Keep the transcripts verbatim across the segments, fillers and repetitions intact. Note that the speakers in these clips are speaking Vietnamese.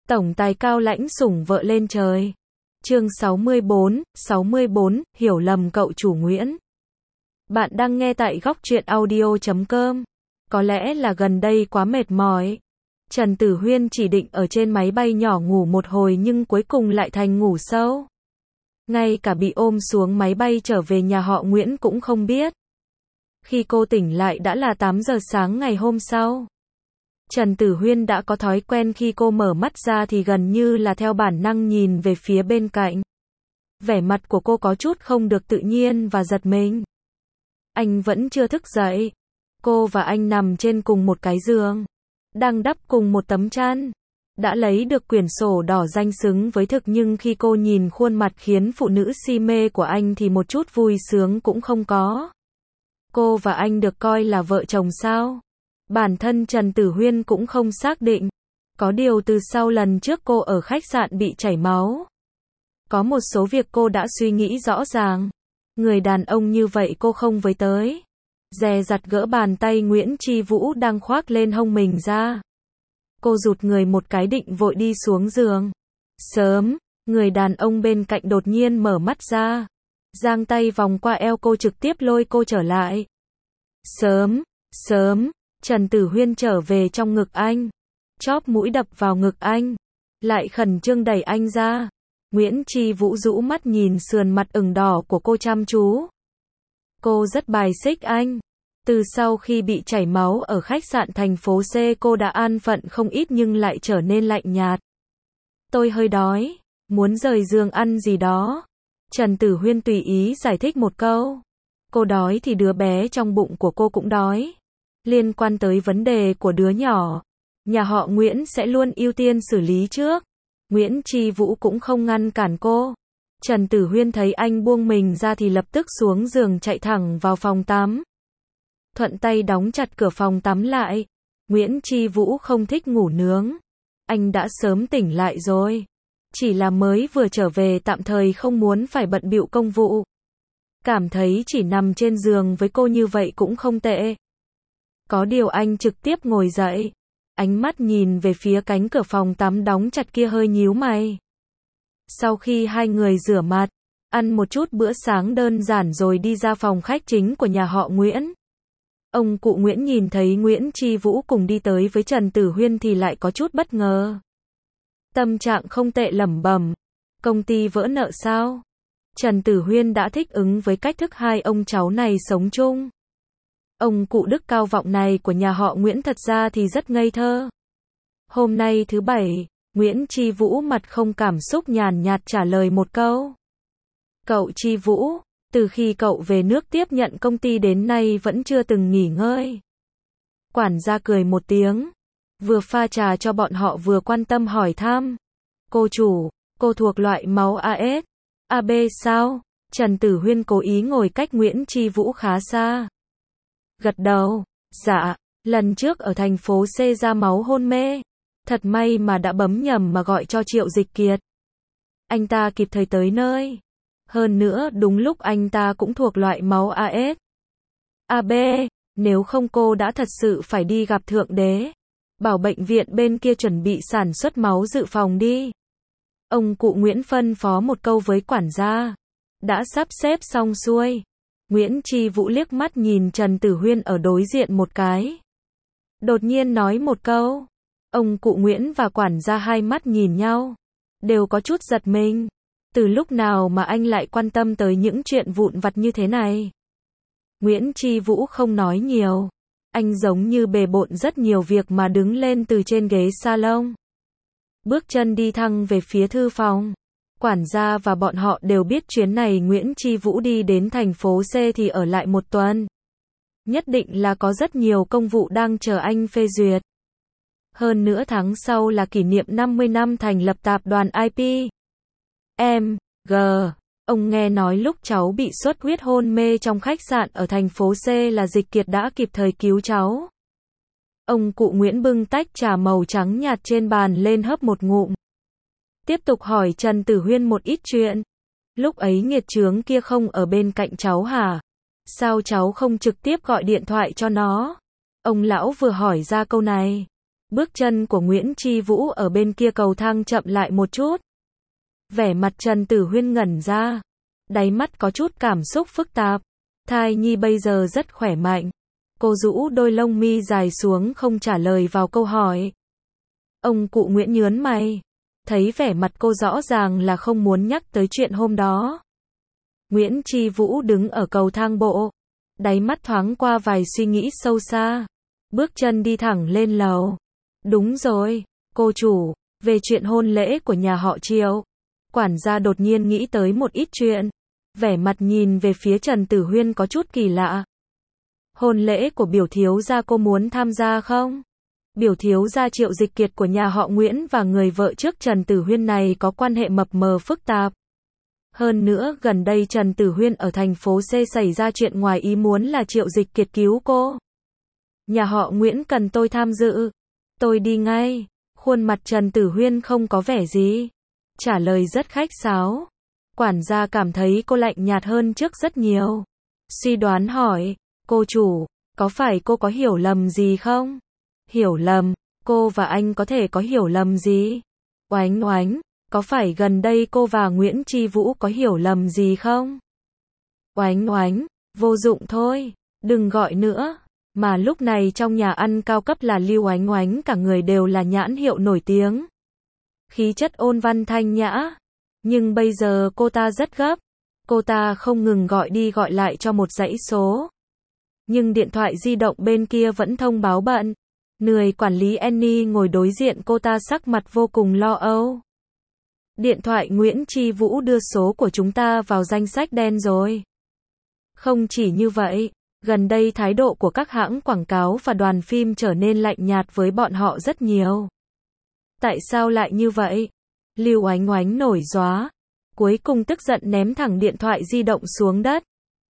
Tổng tài cao lãnh sủng vợ lên trời. Chương sáu mươi bốn, sáu mươi bốn, hiểu lầm cậu chủ Nguyễn. Bạn đang nghe tại góc truyện audio chấm com. Có lẽ là gần đây quá mệt mỏi. Trần Tử Huyên chỉ định ở trên máy bay nhỏ ngủ một hồi nhưng cuối cùng lại thành ngủ sâu. Ngay cả bị ôm xuống máy bay trở về nhà họ Nguyễn cũng không biết. Khi cô tỉnh lại đã là tám giờ sáng ngày hôm sau. Trần Tử Huyên đã có thói quen khi cô mở mắt ra thì gần như là theo bản năng nhìn về phía bên cạnh. Vẻ mặt của cô có chút không được tự nhiên và giật mình. Anh vẫn chưa thức dậy. Cô và anh nằm trên cùng một cái giường, đang đắp cùng một tấm chăn. Đã lấy được quyển sổ đỏ danh xứng với thực nhưng khi cô nhìn khuôn mặt khiến phụ nữ si mê của anh thì một chút vui sướng cũng không có. Cô và anh được coi là vợ chồng sao? Bản thân Trần Tử Huyên cũng không xác định. Có điều từ sau lần trước cô ở khách sạn bị chảy máu, có một số việc cô đã suy nghĩ rõ ràng. Người đàn ông như vậy cô không với tới. Dè dặt gỡ bàn tay Nguyễn Chi Vũ đang khoác lên hông mình ra. Cô rụt người một cái định vội đi xuống giường. Sớm, người đàn ông bên cạnh đột nhiên mở mắt ra. Giang tay vòng qua eo cô trực tiếp lôi cô trở lại. Sớm, sớm, Trần Tử Huyên trở về trong ngực anh. Chóp mũi đập vào ngực anh. Lại khẩn trương đẩy anh ra. Nguyễn Chi Vũ rũ mắt nhìn sườn mặt ửng đỏ của cô chăm chú. Cô rất bài xích anh. Từ sau khi bị chảy máu ở khách sạn thành phố C cô đã an phận không ít nhưng lại trở nên lạnh nhạt. Tôi hơi đói, muốn rời giường ăn gì đó. Trần Tử Huyên tùy ý giải thích một câu. Cô đói thì đứa bé trong bụng của cô cũng đói. Liên quan tới vấn đề của đứa nhỏ, nhà họ Nguyễn sẽ luôn ưu tiên xử lý trước. Nguyễn Chi Vũ cũng không ngăn cản cô. Trần Tử Huyên thấy anh buông mình ra thì lập tức xuống giường chạy thẳng vào phòng tắm. Thuận tay đóng chặt cửa phòng tắm lại. Nguyễn Chi Vũ không thích ngủ nướng. Anh đã sớm tỉnh lại rồi. Chỉ là mới vừa trở về tạm thời không muốn phải bận bịu công vụ. Cảm thấy chỉ nằm trên giường với cô như vậy cũng không tệ. Có điều anh trực tiếp ngồi dậy. Ánh mắt nhìn về phía cánh cửa phòng tắm đóng chặt kia hơi nhíu mày. Sau khi hai người rửa mặt, ăn một chút bữa sáng đơn giản rồi đi ra phòng khách chính của nhà họ Nguyễn. Ông cụ Nguyễn nhìn thấy Nguyễn Chi Vũ cùng đi tới với Trần Tử Huyên thì lại có chút bất ngờ. Tâm trạng không tệ lẩm bẩm. Công ty vỡ nợ sao? Trần Tử Huyên đã thích ứng với cách thức hai ông cháu này sống chung. Ông cụ đức cao vọng này của nhà họ Nguyễn thật ra thì rất ngây thơ. Hôm nay thứ bảy, Nguyễn Chi Vũ mặt không cảm xúc nhàn nhạt trả lời một câu. Cậu Chi Vũ, từ khi cậu về nước tiếp nhận công ty đến nay vẫn chưa từng nghỉ ngơi. Quản gia cười một tiếng, vừa pha trà cho bọn họ vừa quan tâm hỏi thăm. Cô chủ, cô thuộc loại máu A S, A B sao? Trần Tử Huyên cố ý ngồi cách Nguyễn Chi Vũ khá xa. Gật đầu, dạ, lần trước ở thành phố C ra máu hôn mê. Thật may mà đã bấm nhầm mà gọi cho Triệu Dịch Kiệt. Anh ta kịp thời tới nơi. Hơn nữa đúng lúc anh ta cũng thuộc loại máu A S, A B, nếu không cô đã thật sự phải đi gặp Thượng Đế. Bảo bệnh viện bên kia chuẩn bị sản xuất máu dự phòng đi. Ông cụ Nguyễn phân phó một câu với quản gia. Đã sắp xếp xong xuôi. Nguyễn Chi Vũ liếc mắt nhìn Trần Tử Huyên ở đối diện một cái. Đột nhiên nói một câu. Ông cụ Nguyễn và quản gia hai mắt nhìn nhau. Đều có chút giật mình. Từ lúc nào mà anh lại quan tâm tới những chuyện vụn vặt như thế này? Nguyễn Chi Vũ không nói nhiều. Anh giống như bề bộn rất nhiều việc mà đứng lên từ trên ghế salon. Bước chân đi thẳng về phía thư phòng. Quản gia và bọn họ đều biết chuyến này Nguyễn Chi Vũ đi đến thành phố C thì ở lại một tuần. Nhất định là có rất nhiều công vụ đang chờ anh phê duyệt. Hơn nữa tháng sau là kỷ niệm năm mươi năm thành lập tập đoàn I P M G. Ông nghe nói lúc cháu bị xuất huyết hôn mê trong khách sạn ở thành phố C là Dịch Kiệt đã kịp thời cứu cháu. Ông cụ Nguyễn bưng tách trà màu trắng nhạt trên bàn lên hớp một ngụm. Tiếp tục hỏi Trần Tử Huyên một ít chuyện. Lúc ấy nghiệt chướng kia không ở bên cạnh cháu hả? Sao cháu không trực tiếp gọi điện thoại cho nó? Ông lão vừa hỏi ra câu này. Bước chân của Nguyễn Chi Vũ ở bên kia cầu thang chậm lại một chút. Vẻ mặt Trần Tử Huyên ngẩn ra. Đáy mắt có chút cảm xúc phức tạp. Thai nhi bây giờ rất khỏe mạnh. Cô rũ đôi lông mi dài xuống không trả lời vào câu hỏi. Ông cụ Nguyễn nhớn mày. Thấy vẻ mặt cô rõ ràng là không muốn nhắc tới chuyện hôm đó. Nguyễn Chi Vũ đứng ở cầu thang bộ. Đáy mắt thoáng qua vài suy nghĩ sâu xa. Bước chân đi thẳng lên lầu. Đúng rồi, cô chủ, về chuyện hôn lễ của nhà họ Triệu. Quản gia đột nhiên nghĩ tới một ít chuyện. Vẻ mặt nhìn về phía Trần Tử Huyên có chút kỳ lạ. Hôn lễ của biểu thiếu gia cô muốn tham gia không? Biểu thiếu gia Triệu Dịch Kiệt của nhà họ Nguyễn và người vợ trước Trần Tử Huyên này có quan hệ mập mờ phức tạp. Hơn nữa, gần đây Trần Tử Huyên ở thành phố C xảy ra chuyện ngoài ý muốn là Triệu Dịch Kiệt cứu cô. Nhà họ Nguyễn cần tôi tham dự. Tôi đi ngay. Khuôn mặt Trần Tử Huyên không có vẻ gì. Trả lời rất khách sáo. Quản gia cảm thấy cô lạnh nhạt hơn trước rất nhiều. Suy đoán hỏi, cô chủ, có phải cô có hiểu lầm gì không? Hiểu lầm, cô và anh có thể có hiểu lầm gì? Oánh oánh, có phải gần đây cô và Nguyễn Chi Vũ có hiểu lầm gì không? Oánh oánh, vô dụng thôi, đừng gọi nữa. Mà lúc này trong nhà ăn cao cấp là Lưu Oánh Oánh cả người đều là nhãn hiệu nổi tiếng. Khí chất ôn văn thanh nhã. Nhưng bây giờ cô ta rất gấp. Cô ta không ngừng gọi đi gọi lại cho một dãy số. Nhưng điện thoại di động bên kia vẫn thông báo bận. Người quản lý Annie ngồi đối diện cô ta sắc mặt vô cùng lo âu. Điện thoại Nguyễn Chi Vũ đưa số của chúng ta vào danh sách đen rồi. Không chỉ như vậy, gần đây thái độ của các hãng quảng cáo và đoàn phim trở nên lạnh nhạt với bọn họ rất nhiều. Tại sao lại như vậy? Lưu Oánh Oánh nổi gióa. Cuối cùng tức giận ném thẳng điện thoại di động xuống đất.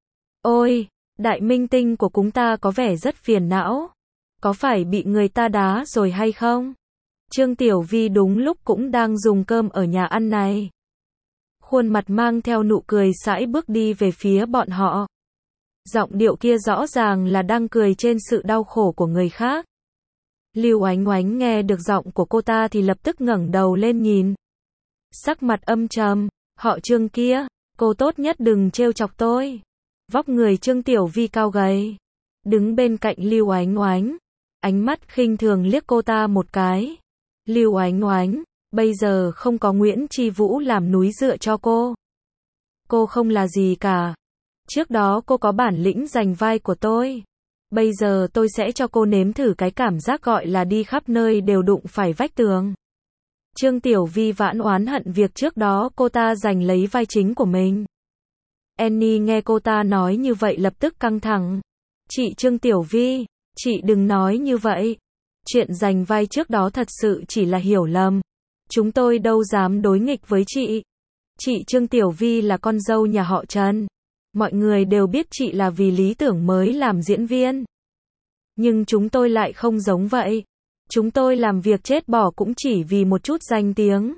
Ôi, đại minh tinh của chúng ta có vẻ rất phiền não. Có phải bị người ta đá rồi hay không? Trương Tiểu Vi đúng lúc cũng đang dùng cơm ở nhà ăn này. Khuôn mặt mang theo nụ cười sãi bước đi về phía bọn họ. Giọng điệu kia rõ ràng là đang cười trên sự đau khổ của người khác. Lưu Oánh Oánh nghe được giọng của cô ta thì lập tức ngẩng đầu lên nhìn. Sắc mặt âm trầm, họ Trương kia, cô tốt nhất đừng trêu chọc tôi. Vóc người Trương Tiểu Vi cao gầy, đứng bên cạnh Lưu Oánh Oánh, ánh mắt khinh thường liếc cô ta một cái. Lưu Oánh Oánh, bây giờ không có Nguyễn Chi Vũ làm núi dựa cho cô. Cô không là gì cả. Trước đó cô có bản lĩnh giành vai của tôi. Bây giờ tôi sẽ cho cô nếm thử cái cảm giác gọi là đi khắp nơi đều đụng phải vách tường. Trương Tiểu Vi vãn oán hận việc trước đó cô ta giành lấy vai chính của mình. Annie nghe cô ta nói như vậy lập tức căng thẳng. Chị Trương Tiểu Vi, chị đừng nói như vậy. Chuyện giành vai trước đó thật sự chỉ là hiểu lầm. Chúng tôi đâu dám đối nghịch với chị. Chị Trương Tiểu Vi là con dâu nhà họ Trần. Mọi người đều biết chị là vì lý tưởng mới làm diễn viên. Nhưng chúng tôi lại không giống vậy. Chúng tôi làm việc chết bỏ cũng chỉ vì một chút danh tiếng.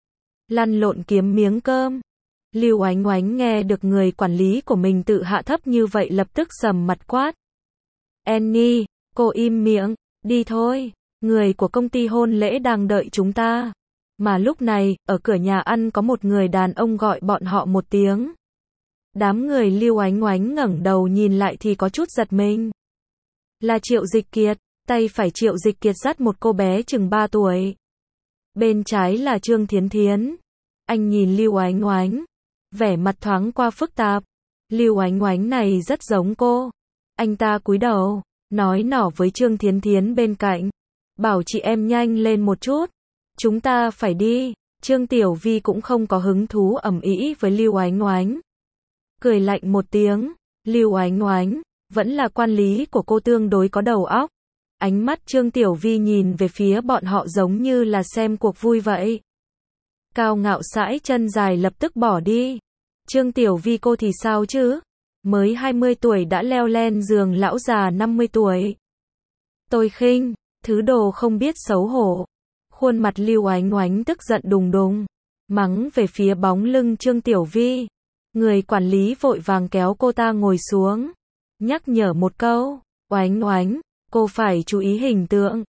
Lăn lộn kiếm miếng cơm. Lưu Oánh Oánh nghe được người quản lý của mình tự hạ thấp như vậy lập tức sầm mặt quát. Annie, cô im miệng, đi thôi. Người của công ty hôn lễ đang đợi chúng ta. Mà lúc này, ở cửa nhà ăn có một người đàn ông gọi bọn họ một tiếng. Đám người Lưu Oánh Oánh ngẩng đầu nhìn lại thì có chút giật mình. Là Triệu Dịch Kiệt, tay phải Triệu Dịch Kiệt dắt một cô bé chừng ba tuổi. Bên trái là Trương Thiến Thiến. Anh nhìn Lưu Oánh Oánh, vẻ mặt thoáng qua phức tạp. Lưu Oánh Oánh này rất giống cô. Anh ta cúi đầu, nói nhỏ với Trương Thiến Thiến bên cạnh. Bảo chị em nhanh lên một chút. Chúng ta phải đi. Trương Tiểu Vi cũng không có hứng thú ầm ĩ với Lưu Oánh Oánh. Cười lạnh một tiếng. Lưu Oánh Oánh, vẫn là quan lý của cô tương đối có đầu óc. Ánh mắt Trương Tiểu Vi nhìn về phía bọn họ giống như là xem cuộc vui vậy. Cao ngạo sải chân dài lập tức bỏ đi. Trương Tiểu Vi cô thì sao chứ? Mới hai mươi tuổi đã leo lên giường lão già năm mươi tuổi. Tôi khinh, thứ đồ không biết xấu hổ. Khuôn mặt Lưu Oánh Oánh tức giận đùng đùng, mắng về phía bóng lưng Trương Tiểu Vi. Người quản lý vội vàng kéo cô ta ngồi xuống, nhắc nhở một câu, Oánh Oánh, cô phải chú ý hình tượng.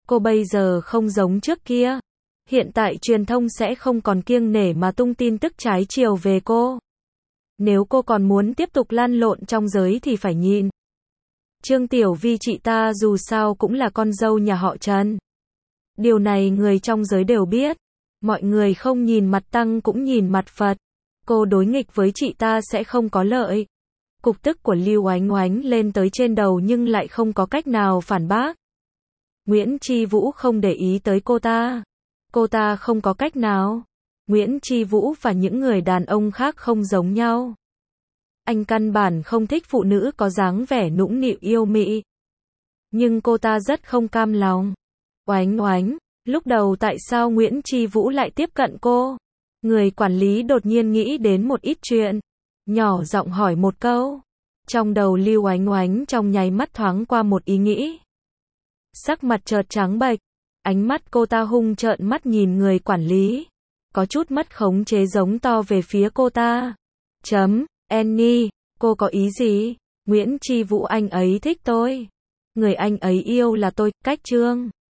Cô bây giờ không giống trước kia. Hiện tại truyền thông sẽ không còn kiêng nể mà tung tin tức trái chiều về cô. Nếu cô còn muốn tiếp tục lăn lộn trong giới thì phải nhịn. Trương Tiểu Vi chị ta dù sao cũng là con dâu nhà họ Trần. Điều này người trong giới đều biết. Mọi người không nhìn mặt Tăng cũng nhìn mặt Phật. Cô đối nghịch với chị ta sẽ không có lợi. Cục tức của Lưu Oánh Oánh lên tới trên đầu nhưng lại không có cách nào phản bác. Nguyễn Chi Vũ không để ý tới cô ta. Cô ta không có cách nào. Nguyễn Chi Vũ và những người đàn ông khác không giống nhau. Anh căn bản không thích phụ nữ có dáng vẻ nũng nịu yêu mị. Nhưng cô ta rất không cam lòng. Oánh Oánh, lúc đầu tại sao Nguyễn Chi Vũ lại tiếp cận cô? Người quản lý đột nhiên nghĩ đến một ít chuyện. Nhỏ giọng hỏi một câu. Trong đầu Lưu Oánh Oánh trong nháy mắt thoáng qua một ý nghĩ. Sắc mặt chợt trắng bệch. Ánh mắt cô ta hung trợn mắt nhìn người quản lý. Có chút mất khống chế giống to về phía cô ta. Chấm, Annie, cô có ý gì? Nguyễn Chi Vũ anh ấy thích tôi. Người anh ấy yêu là tôi, cách Trương.